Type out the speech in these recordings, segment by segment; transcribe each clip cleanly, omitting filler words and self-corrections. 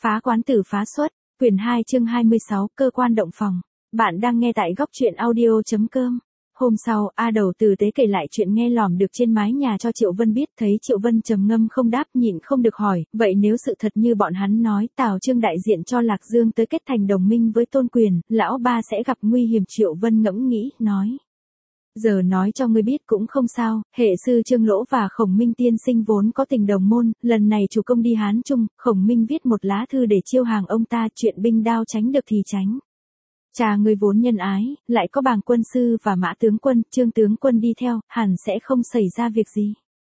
Phá quán tử phá xuất, quyển 2 chương 26, cơ quan động phòng. Bạn đang nghe tại góc truyện audio.com. Hôm sau, A Đầu tử tế kể lại chuyện nghe lỏm được trên mái nhà cho Triệu Vân biết, thấy Triệu Vân trầm ngâm không đáp, nhịn không được hỏi, vậy nếu sự thật như bọn hắn nói, Tào Trương đại diện cho Lạc Dương tới kết thành đồng minh với Tôn Quyền, lão ba sẽ gặp nguy hiểm. Triệu Vân ngẫm nghĩ, nói. Giờ nói cho ngươi biết cũng không sao, hệ sư Trương Lỗ và Khổng Minh tiên sinh vốn có tình đồng môn, lần này chủ công đi Hán Trung, Khổng Minh viết một lá thư để chiêu hàng ông ta, chuyện binh đao tránh được thì tránh. Cha ngươi vốn nhân ái, lại có Bàng quân sư và Mã tướng quân, Trương tướng quân đi theo, hẳn sẽ không xảy ra việc gì.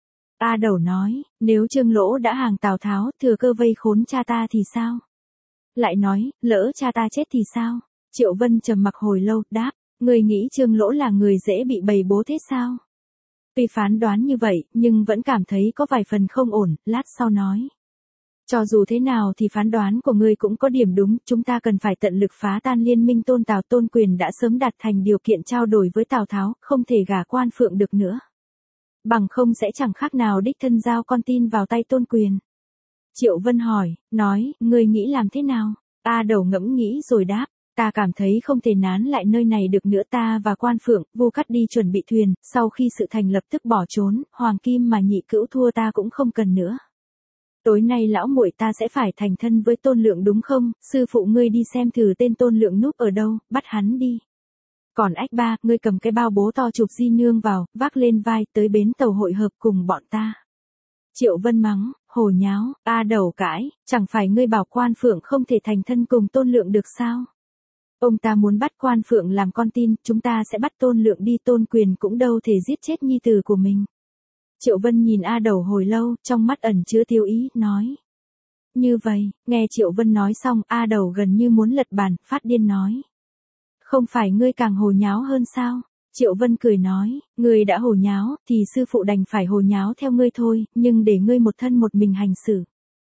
A Đầu nói, nếu Trương Lỗ đã hàng Tào Tháo, thừa cơ vây khốn cha ta thì sao? Lại nói, lỡ cha ta chết thì sao? Triệu Vân trầm mặc hồi lâu, đáp. Người nghĩ Trương Lỗ là người dễ bị bầy bố thế sao? Tuy phán đoán như vậy, nhưng vẫn cảm thấy có vài phần không ổn, lát sau nói. Cho dù thế nào thì phán đoán của ngươi cũng có điểm đúng, chúng ta cần phải tận lực phá tan liên minh Tôn Tào. Tôn Quyền đã sớm đạt thành điều kiện trao đổi với Tào Tháo, không thể gả Quan Phượng được nữa. Bằng không sẽ chẳng khác nào đích thân giao con tin vào tay Tôn Quyền. Triệu Vân hỏi, nói, ngươi nghĩ làm thế nào? A Đầu ngẫm nghĩ rồi đáp. Ta cảm thấy không thể nán lại nơi này được nữa, ta và Quan Phượng, Vu Cắt đi chuẩn bị thuyền, sau khi sự thành lập tức bỏ trốn, Hoàng Kim mà nhị cữu thua ta cũng không cần nữa. Tối nay lão muội ta sẽ phải thành thân với Tôn Lượng đúng không? Sư phụ ngươi đi xem thử tên Tôn Lượng núp ở đâu, bắt hắn đi. Còn ách ba, ngươi cầm cái bao bố to chụp Di Nương vào, vác lên vai, tới bến tàu hội hợp cùng bọn ta. Triệu Vân mắng, hồ nháo, A Đầu cãi, chẳng phải ngươi bảo Quan Phượng không thể thành thân cùng Tôn Lượng được sao? Ông ta muốn bắt Quan Phượng làm con tin, chúng ta sẽ bắt Tôn Lượng đi, Tôn Quyền cũng đâu thể giết chết nhi tử của mình. Triệu Vân nhìn A Đầu hồi lâu, trong mắt ẩn chứa tiêu ý, nói. Như vậy, nghe Triệu Vân nói xong, A Đầu gần như muốn lật bàn, phát điên nói. Không phải ngươi càng hồ nháo hơn sao? Triệu Vân cười nói, ngươi đã hồ nháo, thì sư phụ đành phải hồ nháo theo ngươi thôi, nhưng để ngươi một thân một mình hành xử.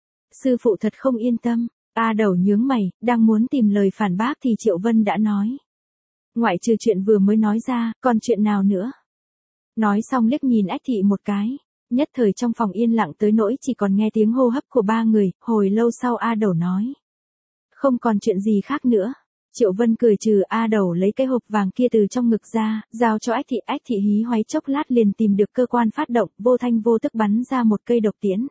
Sư phụ thật không yên tâm. A Đầu nhướng mày, đang muốn tìm lời phản bác thì Triệu Vân đã nói. Ngoại trừ chuyện vừa mới nói ra, còn chuyện nào nữa? Nói xong liếc nhìn Ách Thị một cái. Nhất thời trong phòng yên lặng tới nỗi chỉ còn nghe tiếng hô hấp của ba người, hồi lâu sau A Đầu nói. Không còn chuyện gì khác nữa. Triệu Vân cười trừ. A Đầu lấy cái hộp vàng kia từ trong ngực ra, giao cho Ách Thị hí hoáy chốc lát liền tìm được cơ quan phát động, vô thanh vô tức bắn ra một cây độc tiễn.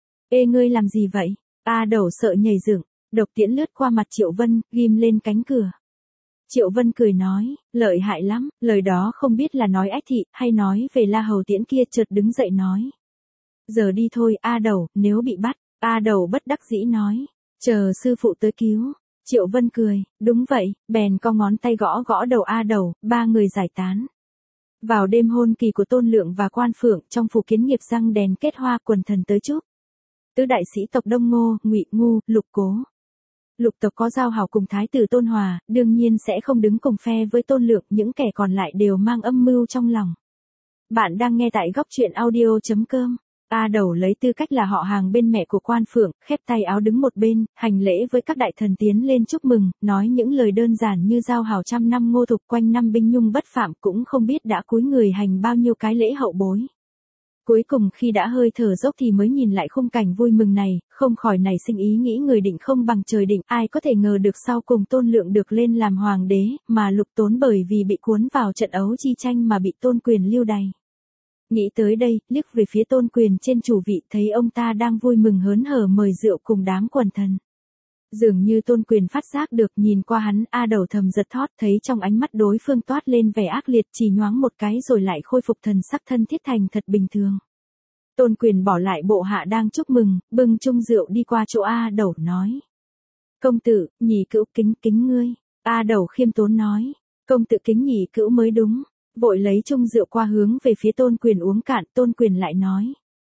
Ê ngươi làm gì vậy? A Đầu sợ nhảy dựng. Độc tiễn lướt qua mặt Triệu Vân, ghim lên cánh cửa. Triệu Vân cười nói, lợi hại lắm, lời đó không biết là nói Ách Thị, hay nói về La Hầu tiễn kia. Chợt đứng dậy nói. Giờ đi thôi, A Đầu, nếu bị bắt. A Đầu bất đắc dĩ nói, chờ sư phụ tới cứu. Triệu Vân cười, đúng vậy, bèn co ngón tay gõ gõ đầu A Đầu, ba người giải tán. Vào đêm hôn kỳ của Tôn Lượng và Quan Phượng, trong phủ Kiến Nghiệp răng đèn kết hoa, quần thần tới chúc. Tứ đại sĩ tộc Đông Ngô, Ngụy Ngu, Lục Cố. Lục tộc có giao hảo cùng Thái tử Tôn Hòa, đương nhiên sẽ không đứng cùng phe với Tôn Lượng, những kẻ còn lại đều mang âm mưu trong lòng. Bạn đang nghe tại góc truyện audio.com. A Đầu lấy tư cách là họ hàng bên mẹ của Quan Phượng, khép tay áo đứng một bên, hành lễ với các đại thần tiến lên chúc mừng, nói những lời đơn giản như giao hảo trăm năm Ngô Thục, quanh năm binh nhung bất phạm, cũng không biết đã cúi người hành bao nhiêu cái lễ hậu bối. Cuối cùng khi đã hơi thở dốc thì mới nhìn lại khung cảnh vui mừng này, không khỏi nảy sinh ý nghĩ người định không bằng trời định, ai có thể ngờ được sau cùng Tôn Lượng được lên làm hoàng đế, mà Lục Tốn bởi vì bị cuốn vào trận ấu chi tranh mà bị Tôn Quyền lưu đày. Nghĩ tới đây, liếc về phía Tôn Quyền trên chủ vị, thấy ông ta đang vui mừng hớn hở mời rượu cùng đám quần thần. Dường như Tôn Quyền phát giác được, nhìn qua hắn, A Đầu thầm giật thót, thấy trong ánh mắt đối phương toát lên vẻ ác liệt, chỉ nhoáng một cái rồi lại khôi phục thần sắc thân thiết thành thật bình thường. Tôn Quyền bỏ lại bộ hạ đang chúc mừng, bưng chung rượu đi qua chỗ A Đầu nói. Công tử, nhị cữu kính ngươi. A Đầu khiêm tốn nói. Công tử kính nhị cữu mới đúng. Vội lấy chung rượu qua hướng về phía Tôn Quyền uống cạn. Tôn Quyền lại nói.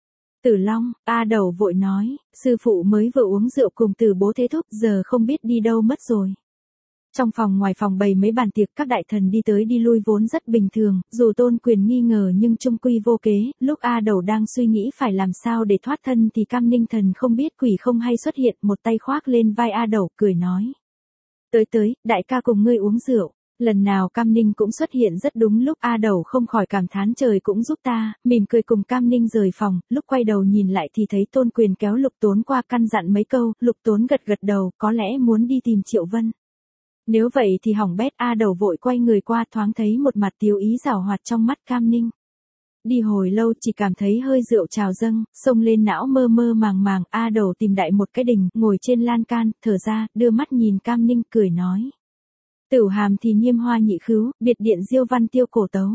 Tử Long, A Đầu vội nói, sư phụ mới vừa uống rượu cùng Tử bố thế thúc, giờ không biết đi đâu mất rồi. Trong phòng ngoài phòng bày mấy bàn tiệc, các đại thần đi tới đi lui vốn rất bình thường, dù Tôn Quyền nghi ngờ nhưng chung quy vô kế. Lúc A Đầu đang suy nghĩ phải làm sao để thoát thân thì Cam Ninh Thần không biết quỷ không hay xuất hiện, một tay khoác lên vai A Đầu, cười nói. Tới, đại ca cùng ngươi uống rượu. Lần nào Cam Ninh cũng xuất hiện rất đúng lúc, A Đầu không khỏi cảm thán trời cũng giúp ta, mỉm cười cùng Cam Ninh rời phòng, lúc quay đầu nhìn lại thì thấy Tôn Quyền kéo Lục Tốn qua căn dặn mấy câu, Lục Tốn gật gật đầu, có lẽ muốn đi tìm Triệu Vân. Nếu vậy thì hỏng bét, A Đầu vội quay người qua, thoáng thấy một mặt tiếu ý giảo hoạt trong mắt Cam Ninh. Đi hồi lâu chỉ cảm thấy hơi rượu trào dâng, xông lên não mơ mơ màng màng, A Đầu tìm đại một cái đình, ngồi trên lan can, thở ra, đưa mắt nhìn Cam Ninh cười nói. Tửu hàm thì niêm hoa nhị khứu, biệt điện diêu văn tiêu cổ tấu.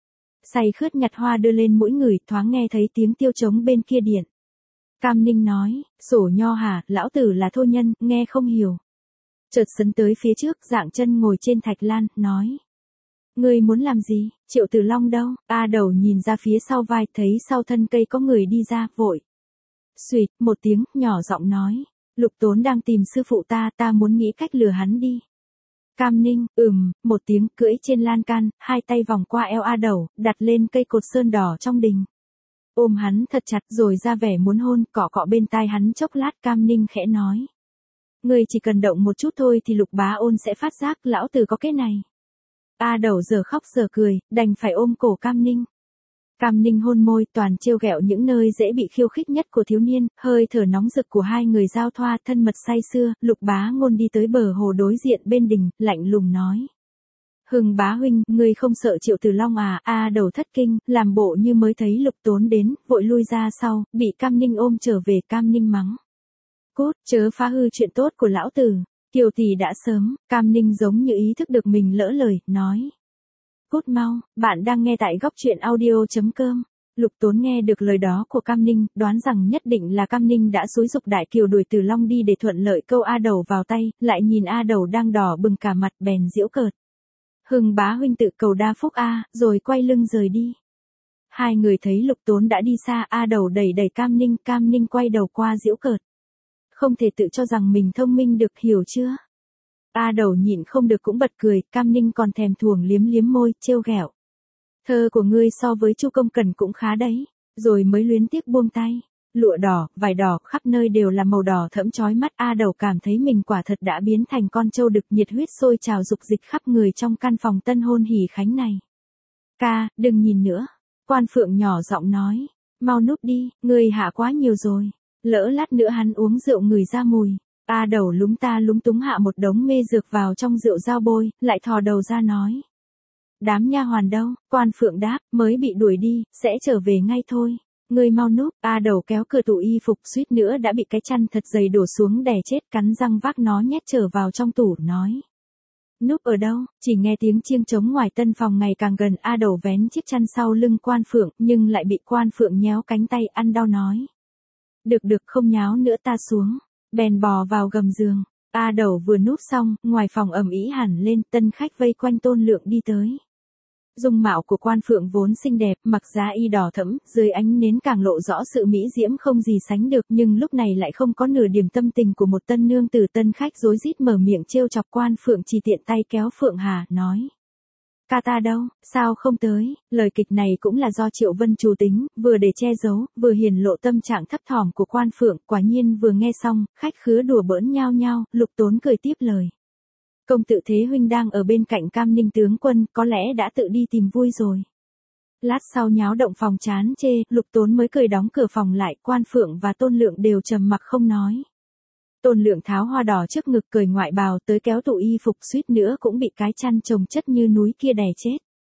Say khướt nhặt hoa đưa lên mũi người, thoáng nghe thấy tiếng tiêu trống bên kia điện. Cam Ninh nói, sổ nho hả, lão tử là thô nhân, nghe không hiểu. Chợt sấn tới phía trước, dạng chân ngồi trên thạch lan, nói. Ngươi muốn làm gì, Triệu Tử Long đâu? A Đầu nhìn ra phía sau vai, thấy sau thân cây có người đi ra, vội. Xuỵt, một tiếng, nhỏ giọng nói. Lục Tốn đang tìm sư phụ ta muốn nghĩ cách lừa hắn đi. Cam Ninh, một tiếng, cưỡi trên lan can, hai tay vòng qua eo A Đầu, đặt lên cây cột sơn đỏ trong đình. Ôm hắn thật chặt rồi ra vẻ muốn hôn, cọ cọ bên tai hắn chốc lát. Cam Ninh khẽ nói. Ngươi chỉ cần động một chút thôi thì Lục Bá Ôn sẽ phát giác, lão tử có cái này. A Đầu giờ khóc giờ cười, đành phải ôm cổ Cam Ninh. Cam Ninh hôn môi, toàn trêu ghẹo những nơi dễ bị khiêu khích nhất của thiếu niên, hơi thở nóng rực của hai người giao thoa, thân mật say sưa. Lục Bá Ngôn đi tới bờ hồ đối diện bên đình, lạnh lùng nói. Hưng bá huynh, ngươi không sợ Triệu Tử Long à? A Đầu thất kinh, làm bộ như mới thấy Lục Tốn đến, vội lui ra sau, bị Cam Ninh ôm trở về. Cam Ninh mắng. Cút, chớ phá hư chuyện tốt của lão tử. Kiều tỷ đã sớm. Cam Ninh giống như ý thức được mình lỡ lời, nói. Cút mau, bạn đang nghe tại góc truyện audio.com. Lục Tốn nghe được lời đó của Cam Ninh, đoán rằng nhất định là Cam Ninh đã xúi giục Đại Kiều đuổi Tử Long đi để thuận lợi câu A Đầu vào tay, lại nhìn A Đầu đang đỏ bừng cả mặt, bèn giễu cợt. Hưng bá huynh tự cầu đa phúc a, rồi quay lưng rời đi. Hai người thấy Lục Tốn đã đi xa, A Đầu đẩy đẩy Cam Ninh quay đầu qua giễu cợt. Không thể tự cho rằng mình thông minh được, hiểu chưa? A Đầu nhịn không được cũng bật cười, Cam Ninh còn thèm thuồng liếm liếm môi, trêu ghẹo. Thơ của ngươi so với Chu Công Cần cũng khá đấy, rồi mới luyến tiếc buông tay. Lụa đỏ, vải đỏ, khắp nơi đều là màu đỏ thẫm chói mắt. A Đầu cảm thấy mình quả thật đã biến thành con trâu đực, nhiệt huyết sôi trào dục dịch khắp người trong căn phòng tân hôn hỉ khánh này. Ca, đừng nhìn nữa. Quan Phượng nhỏ giọng nói, mau núp đi, ngươi hạ quá nhiều rồi. Lỡ lát nữa hắn uống rượu ngửi ra mùi. A Đầu lúng ta lúng túng hạ một đống mê dược vào trong rượu dao bôi, lại thò đầu ra nói. Đám nha hoàn đâu? Quan Phượng đáp, mới bị đuổi đi, sẽ trở về ngay thôi. Ngươi mau núp. A Đầu kéo cửa tủ y phục, suýt nữa đã bị cái chăn thật dày đổ xuống đè chết, cắn răng vác nó nhét trở vào trong tủ, nói. Núp ở đâu? Chỉ nghe tiếng chiêng trống ngoài tân phòng ngày càng gần. A Đầu vén chiếc chăn sau lưng Quan Phượng, nhưng lại bị Quan Phượng nhéo cánh tay, ăn đau nói. Được không nháo nữa, ta xuống. Bèn bò vào gầm giường. A Đầu vừa núp xong, ngoài phòng ầm ĩ hẳn lên, tân khách vây quanh Tôn Lượng đi tới. Dung mạo của Quan Phượng vốn xinh đẹp, mặc giá y đỏ thẫm, dưới ánh nến càng lộ rõ sự mỹ diễm không gì sánh được, nhưng lúc này lại không có nửa điểm tâm tình của một tân nương tử. Tân khách rối rít mở miệng trêu chọc Quan Phượng, chỉ tiện tay kéo Phượng Hà, nói. Ca ta đâu, sao không tới? Lời kịch này cũng là do Triệu Vân chủ tính, vừa để che giấu, vừa hiển lộ tâm trạng thấp thỏm của Quan Phượng. Quả nhiên vừa nghe xong, khách khứa đùa bỡn nhao nhao. Lục Tốn cười tiếp lời. Công tử Thế huynh đang ở bên cạnh Cam Ninh tướng quân, có lẽ đã tự đi tìm vui rồi. Lát sau nháo động phòng chán chê, Lục Tốn mới cười đóng cửa phòng lại. Quan Phượng và Tôn Lượng đều trầm mặc không nói. Tôn Lượng tháo hoa đỏ trước ngực, cởi ngoại bào tới kéo tủ y phục, suýt nữa cũng bị cái chăn chồng chất như núi kia đè chết.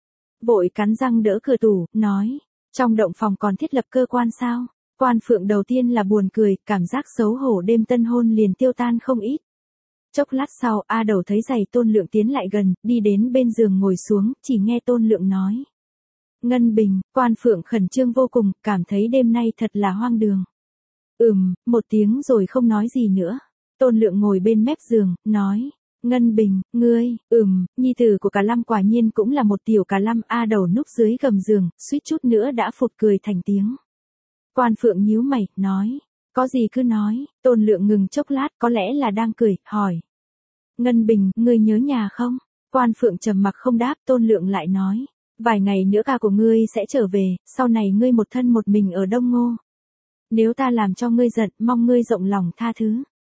Vội cắn răng đỡ cửa tủ, nói. Trong động phòng còn thiết lập cơ quan sao? Quan Phượng đầu tiên là buồn cười, cảm giác xấu hổ đêm tân hôn liền tiêu tan không ít. Chốc lát sau, A Đầu thấy giày Tôn Lượng tiến lại gần, đi đến bên giường ngồi xuống, chỉ nghe Tôn Lượng nói. Ngân Bình. Quan Phượng khẩn trương vô cùng, cảm thấy đêm nay thật là hoang đường. Một tiếng rồi không nói gì nữa. Tôn Lượng ngồi bên mép giường, nói. Ngân Bình, ngươi, nhi tử của Cả Lâm quả nhiên cũng là một tiểu Cả Lâm. A Đầu núp dưới gầm giường, suýt chút nữa đã phụt cười thành tiếng. Quan Phượng nhíu mày, nói. Có gì cứ nói. Tôn Lượng ngừng chốc lát, có lẽ là đang cười, hỏi. Ngân Bình, ngươi nhớ nhà không? Quan Phượng trầm mặc không đáp. Tôn Lượng lại nói. Vài ngày nữa ca của ngươi sẽ trở về, sau này ngươi một thân một mình ở Đông Ngô. Nếu ta làm cho ngươi giận, mong ngươi rộng lòng tha thứ.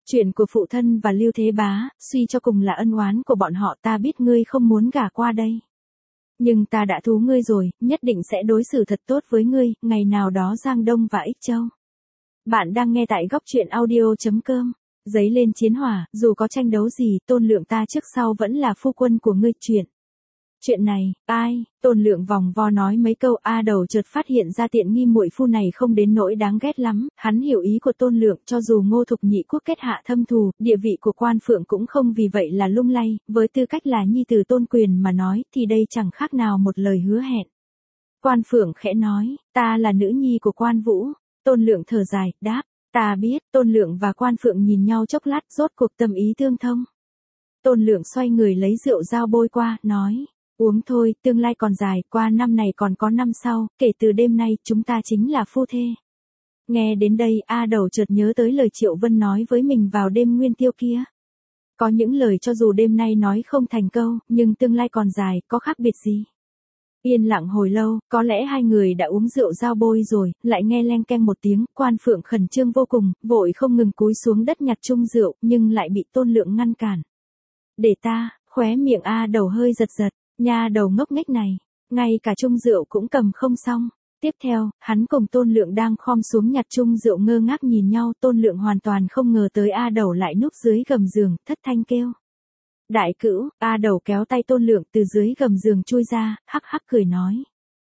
Chuyện của phụ thân và Lưu Thế Bá, suy cho cùng là ân oán của bọn họ, ta biết ngươi không muốn gả qua đây. Nhưng ta đã thú ngươi rồi, nhất định sẽ đối xử thật tốt với ngươi, ngày nào đó Giang Đông và Ích Châu. Bạn đang nghe tại góc truyện audio.com. Giấy lên chiến hỏa, dù có tranh đấu gì, Tôn Lượng ta trước sau vẫn là phu quân của ngươi. Chuyện này, ai? Tôn Lượng vòng vo nói mấy câu, A Đầu chợt phát hiện ra tiện nghi muội phu này không đến nỗi đáng ghét lắm, hắn hiểu ý của Tôn Lượng, cho dù Ngô Thục Nhị quốc kết hạ thâm thù, địa vị của Quan Phượng cũng không vì vậy là lung lay, với tư cách là nhi tử Tôn Quyền mà nói, thì đây chẳng khác nào một lời hứa hẹn. Quan Phượng khẽ nói, ta là nữ nhi của Quan Vũ. Tôn Lượng thở dài, đáp, ta biết. Tôn Lượng và Quan Phượng nhìn nhau chốc lát, rốt cuộc tâm ý tương thông. Tôn Lượng xoay người lấy rượu dao bôi qua, nói, uống thôi, tương lai còn dài, qua năm này còn có năm sau, kể từ đêm nay chúng ta chính là phu thê. Nghe đến đây, A Đầu chợt nhớ tới lời Triệu Vân nói với mình vào đêm nguyên tiêu kia. Có những lời cho dù đêm nay nói không thành câu, nhưng tương lai còn dài, có khác biệt gì? Yên lặng hồi lâu, có lẽ hai người đã uống rượu dao bôi rồi, lại nghe leng keng một tiếng, Quan Phượng khẩn trương vô cùng, vội không ngừng cúi xuống đất nhặt chung rượu, nhưng lại bị Tôn Lượng ngăn cản. Để ta, khóe miệng A Đầu hơi giật giật, nha đầu ngốc nghếch này, ngay cả chung rượu cũng cầm không xong. Tiếp theo, hắn cùng Tôn Lượng đang khom xuống nhặt chung rượu ngơ ngác nhìn nhau, Tôn Lượng hoàn toàn không ngờ tới A Đầu lại núp dưới gầm giường, thất thanh kêu. Đại cữu, A Đầu kéo tay Tôn Lượng từ dưới gầm giường chui ra, hắc hắc cười nói.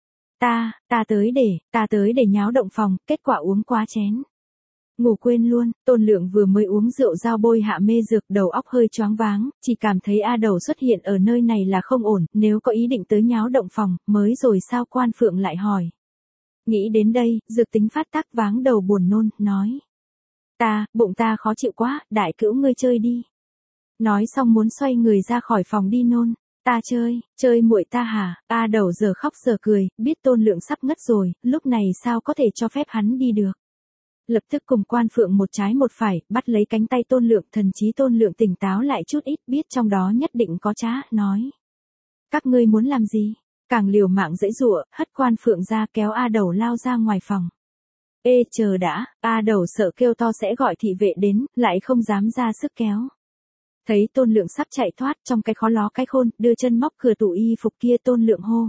Ta tới để nháo động phòng, kết quả uống quá chén. Ngủ quên luôn. Tôn Lượng vừa mới uống rượu dao bôi hạ mê dược, đầu óc hơi choáng váng, chỉ cảm thấy A Đầu xuất hiện ở nơi này là không ổn, nếu có ý định tới nháo động phòng, mới rồi sao? Quan Phượng lại hỏi. Nghĩ đến đây, dược tính phát tác váng đầu buồn nôn, nói. Bụng ta khó chịu quá, đại cữu ngươi chơi đi. Nói xong muốn xoay người ra khỏi phòng đi nôn. Ta chơi muội ta hả? A Đầu giờ khóc giờ cười, biết Tôn Lượng sắp ngất rồi, lúc này sao có thể cho phép hắn đi được. Lập tức cùng Quan Phượng một trái một phải, bắt lấy cánh tay Tôn Lượng, thần trí Tôn Lượng tỉnh táo lại chút ít, biết trong đó nhất định có trá, nói. Các ngươi muốn làm gì? Càng liều mạng giãy giụa, hất Quan Phượng ra, kéo A Đầu lao ra ngoài phòng. Ê chờ đã, A Đầu sợ kêu to sẽ gọi thị vệ đến, lại không dám ra sức kéo. Thấy Tôn Lượng sắp chạy thoát, trong cái khó ló cái khôn, đưa chân móc cửa tủ y phục kia, Tôn Lượng hô.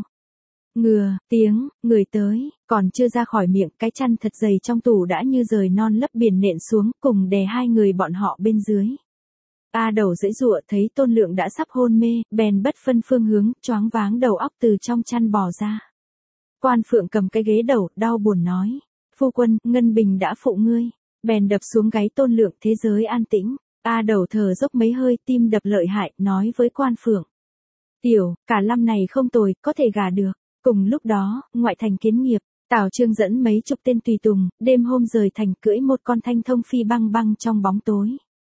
Người tới, còn chưa ra khỏi miệng, cái chăn thật dày trong tủ đã như rời non lấp biển nện xuống, cùng đè hai người bọn họ bên dưới. A Đầu giãy giụa, thấy Tôn Lượng đã sắp hôn mê, bèn bất phân phương hướng, choáng váng đầu óc từ trong chăn bò ra. Quan Phượng cầm cái ghế đầu, đau buồn nói. Phu quân, Ngân Bình đã phụ ngươi. Bèn đập xuống gáy Tôn Lượng, thế giới an tĩnh. A Đầu thở dốc mấy hơi, tim đập lợi hại, nói với Quan Phượng. Tiểu, cả năm này không tồi, có thể gả được. Cùng lúc đó, ngoại thành Kiến Nghiệp, Tào Trương dẫn mấy chục tên tùy tùng, đêm hôm rời thành, cưỡi một con thanh thông phi băng băng trong bóng tối.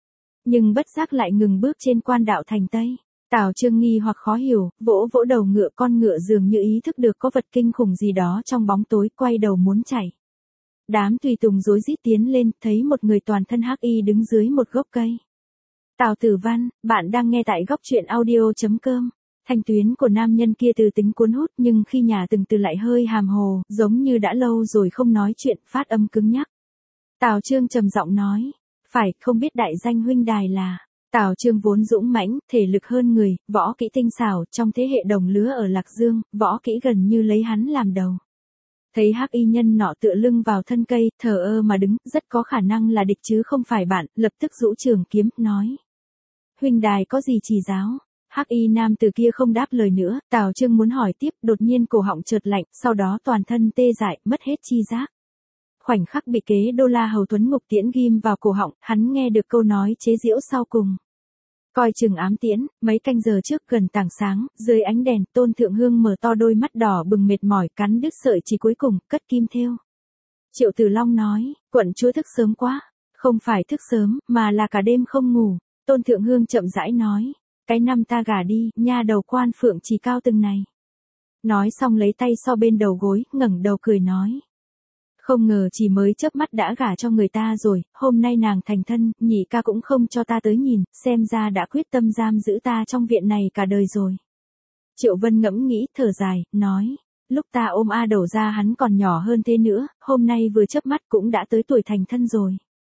Nhưng bất giác lại ngừng bước trên quan đạo thành Tây. Tào Trương nghi hoặc khó hiểu, vỗ vỗ đầu ngựa, con ngựa dường như ý thức được có vật kinh khủng gì đó trong bóng tối, quay đầu muốn chạy. Đám tùy tùng rối rít tiến lên, thấy một người toàn thân hắc y đứng dưới một gốc cây. Tào Tử Văn, bạn đang nghe tại góc truyện audio.com. Thanh tuyến của nam nhân kia từ tính cuốn hút, nhưng khi nhà từng từ lại hơi hàm hồ, giống như đã lâu rồi không nói chuyện, phát âm cứng nhắc. Tào Trương trầm giọng nói, phải, không biết đại danh huynh đài là. Tào Trương vốn dũng mãnh, thể lực hơn người, võ kỹ tinh xảo, trong thế hệ đồng lứa ở Lạc Dương, võ kỹ gần như lấy hắn làm đầu. Thấy hắc y nhân nọ tựa lưng vào thân cây, thờ ơ mà đứng, rất có khả năng là địch chứ không phải bạn, lập tức giũ trường kiếm, nói. Huynh đài có gì chỉ giáo? Hắc y nam từ kia không đáp lời nữa, Tào Trương muốn hỏi tiếp, đột nhiên cổ họng chợt lạnh, sau đó toàn thân tê dại, mất hết chi giác. Khoảnh khắc bị kế đô la hầu Tuấn Ngục tiễn ghim vào cổ họng, hắn nghe được câu nói chế giễu sau cùng. Coi chừng ám tiễn, mấy canh giờ trước gần tảng sáng, dưới ánh đèn, Tôn Thượng Hương mở to đôi mắt đỏ bừng mệt mỏi, cắn đứt sợi chỉ cuối cùng, cất kim thêu. Triệu Tử Long nói, quận chúa thức sớm quá. Không phải thức sớm, mà là cả đêm không ngủ. Tôn Thượng Hương chậm rãi nói, cái năm ta gả đi, nha đầu Quan Phượng chỉ cao từng này. Nói xong lấy tay so bên đầu gối, ngẩng đầu cười nói. Không ngờ chỉ mới chớp mắt đã gả cho người ta rồi, hôm nay nàng thành thân, nhị ca cũng không cho ta tới nhìn, xem ra đã quyết tâm giam giữ ta trong viện này cả đời rồi. Triệu Vân ngẫm nghĩ, thở dài, nói, lúc ta ôm A Đầu ra hắn còn nhỏ hơn thế nữa, hôm nay vừa chớp mắt cũng đã tới tuổi thành thân rồi.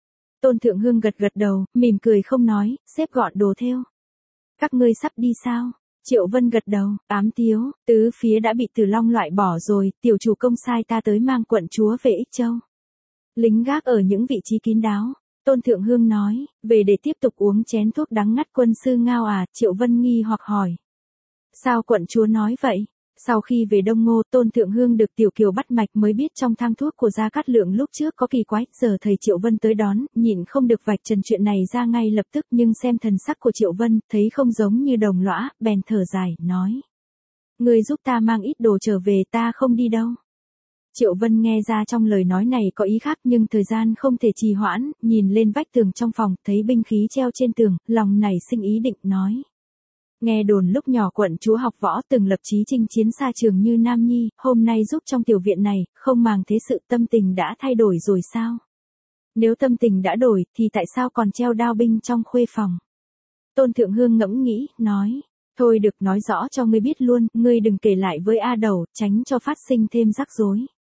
Tôn Thượng Hương gật gật đầu, mỉm cười không nói, xếp gọn đồ thêu. Các ngươi sắp đi sao? Triệu Vân gật đầu, ám tiếu, tứ phía đã bị Tử Long loại bỏ rồi, tiểu chủ công sai ta tới mang quận chúa về Ích Châu. Lính gác ở những vị trí kín đáo. Tôn Thượng Hương nói, về để tiếp tục uống chén thuốc đắng ngắt quân sư Ngao à, Triệu Vân nghi hoặc hỏi. Sao quận chúa nói vậy? Sau khi về Đông Ngô, Tôn Thượng Hương được Tiểu Kiều bắt mạch mới biết trong thang thuốc của Gia Cát Lượng lúc trước có kỳ quái, giờ thầy Triệu Vân tới đón, nhịn không được vạch trần chuyện này ra ngay lập tức, nhưng xem thần sắc của Triệu Vân, thấy không giống như đồng lõa, bèn thở dài, nói. Ngươi giúp ta mang ít đồ trở về, ta không đi đâu. Triệu Vân nghe ra trong lời nói này có ý khác nhưng thời gian không thể trì hoãn, nhìn lên vách tường trong phòng, thấy binh khí treo trên tường, lòng nảy sinh ý định nói. Nghe đồn lúc nhỏ quận chúa học võ từng lập chí chinh chiến xa trường như Nam Nhi, hôm nay giúp trong tiểu viện này, không màng thế sự tâm tình đã thay đổi rồi sao? Nếu tâm tình đã đổi, thì tại sao còn treo đao binh trong khuê phòng? Tôn Thượng Hương ngẫm nghĩ, nói. Thôi được nói rõ cho ngươi biết luôn, ngươi đừng kể lại với A Đầu, tránh cho phát sinh thêm rắc rối.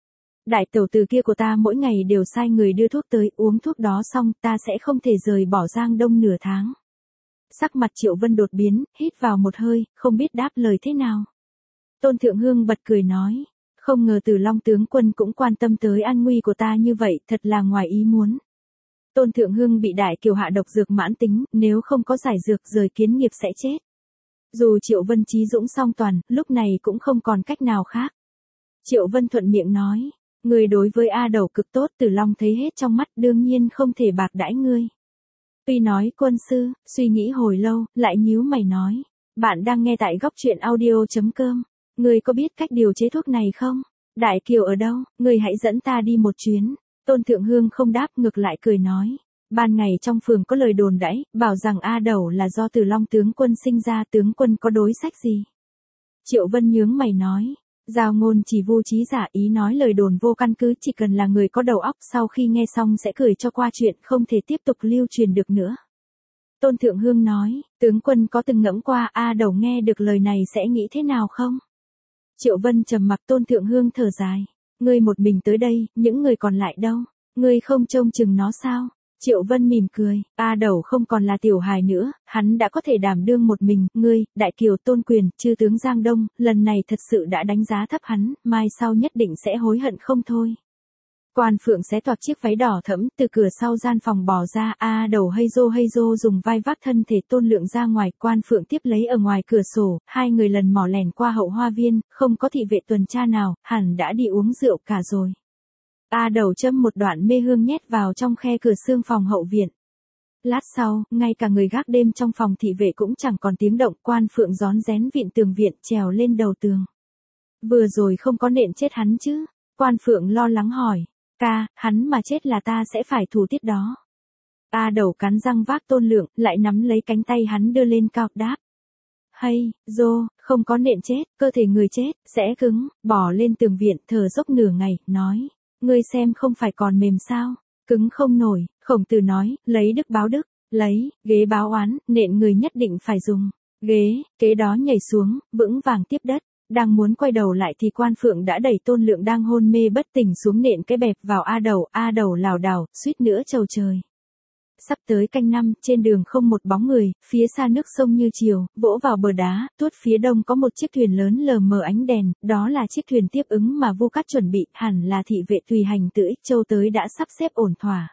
Đại tẩu từ kia của ta mỗi ngày đều sai người đưa thuốc tới, uống thuốc đó xong ta sẽ không thể rời bỏ Giang Đông nửa tháng. Sắc mặt Triệu Vân đột biến, hít vào một hơi, không biết đáp lời thế nào. Tôn Thượng Hương bật cười nói, không ngờ Tử Long tướng quân cũng quan tâm tới an nguy của ta như vậy, thật là ngoài ý muốn. Tôn Thượng Hương bị Đại Kiều hạ độc dược mãn tính, nếu không có giải dược rời kiến nghiệp sẽ chết. Dù Triệu Vân trí dũng song toàn, lúc này cũng không còn cách nào khác. Triệu Vân thuận miệng nói, người đối với A Đầu cực tốt, Tử Long thấy hết trong mắt, đương nhiên không thể bạc đãi ngươi. Tuy nói quân sư, suy nghĩ hồi lâu, lại nhíu mày nói, bạn đang nghe tại góc truyện audio.com, ngươi có biết cách điều chế thuốc này không? Đại Kiều ở đâu, ngươi hãy dẫn ta đi một chuyến. Tôn Thượng Hương không đáp, ngược lại cười nói, ban ngày trong phường có lời đồn đãi, bảo rằng A Đầu là do Tử Long tướng quân sinh ra, tướng quân có đối sách gì? Triệu Vân nhướng mày nói, giao ngôn chỉ vô trí giả, ý nói lời đồn vô căn cứ, chỉ cần là người có đầu óc sau khi nghe xong sẽ cười cho qua chuyện, không thể tiếp tục lưu truyền được nữa. Tôn Thượng Hương nói, tướng quân có từng ngẫm qua A Đầu nghe được lời này sẽ nghĩ thế nào không? Triệu Vân trầm mặc. Tôn Thượng Hương thở dài, ngươi một mình tới đây, những người còn lại đâu? Ngươi không trông chừng nó sao? Triệu Vân mỉm cười, A Đầu không còn là tiểu hài nữa, hắn đã có thể đảm đương một mình, ngươi, Đại Kiều Tôn Quyền, chư tướng Giang Đông, lần này thật sự đã đánh giá thấp hắn, mai sau nhất định sẽ hối hận không thôi. Quan Phượng xé toạc chiếc váy đỏ thẫm, từ cửa sau gian phòng bò ra, A Đầu hay dô dùng vai vác thân thể Tôn Lượng ra ngoài, Quan Phượng tiếp lấy ở ngoài cửa sổ, hai người lần mò lẻn qua hậu hoa viên, không có thị vệ tuần tra nào, hẳn đã đi uống rượu cả rồi. A Đầu châm một đoạn mê hương nhét vào trong khe cửa xương phòng hậu viện. Lát sau, ngay cả người gác đêm trong phòng thị vệ cũng chẳng còn tiếng động, Quan Phượng rón rén vịn tường viện trèo lên đầu tường. Vừa rồi không có nện chết hắn chứ? Quan Phượng lo lắng hỏi. Ca, hắn mà chết là ta sẽ phải thủ tiết đó. A Đầu cắn răng vác Tôn Lượng, lại nắm lấy cánh tay hắn đưa lên cao, đáp. Hay, không có nện chết, cơ thể người chết, sẽ cứng, bỏ lên tường viện, thở dốc nửa ngày, nói. Ngươi xem không phải còn mềm sao, cứng không nổi. Khổng Tử nói, lấy đức báo đức, lấy, ghế báo oán, nện người nhất định phải dùng. Ghế, kế đó nhảy xuống, vững vàng tiếp đất. Đang muốn quay đầu lại thì Quan Phượng đã đẩy Tôn Lượng đang hôn mê bất tỉnh xuống, nện cái bẹp vào A Đầu lảo đảo, suýt nữa trầu trời. Sắp tới canh năm, trên đường không một bóng người, phía xa nước sông như chiều, vỗ vào bờ đá, tuốt phía đông có một chiếc thuyền lớn lờ mờ ánh đèn, đó là chiếc thuyền tiếp ứng mà Vu Cát chuẩn bị, hẳn là thị vệ tùy hành từ Ích Châu tới đã sắp xếp ổn thỏa.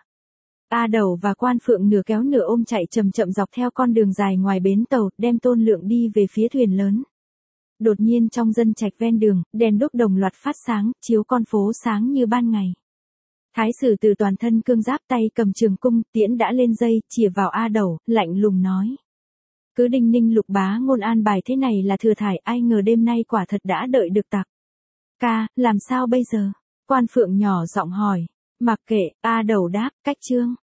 A Đầu và Quan Phượng nửa kéo nửa ôm chạy chậm chậm dọc theo con đường dài ngoài bến tàu, đem Tôn Lượng đi về phía thuyền lớn. Đột nhiên trong dân trạch ven đường, đèn đuốc đồng loạt phát sáng, chiếu con phố sáng như ban ngày. Thái sử từ toàn thân cương giáp, tay cầm trường cung, tiễn đã lên dây, chìa vào A Đầu, lạnh lùng nói. Cứ đinh ninh Lục bá ngôn an bài thế này là thừa thải, ai ngờ đêm nay quả thật đã đợi được tặc. Ca, làm sao bây giờ? Quan Phượng nhỏ giọng hỏi. Mặc kệ, A Đầu đáp, cách chương.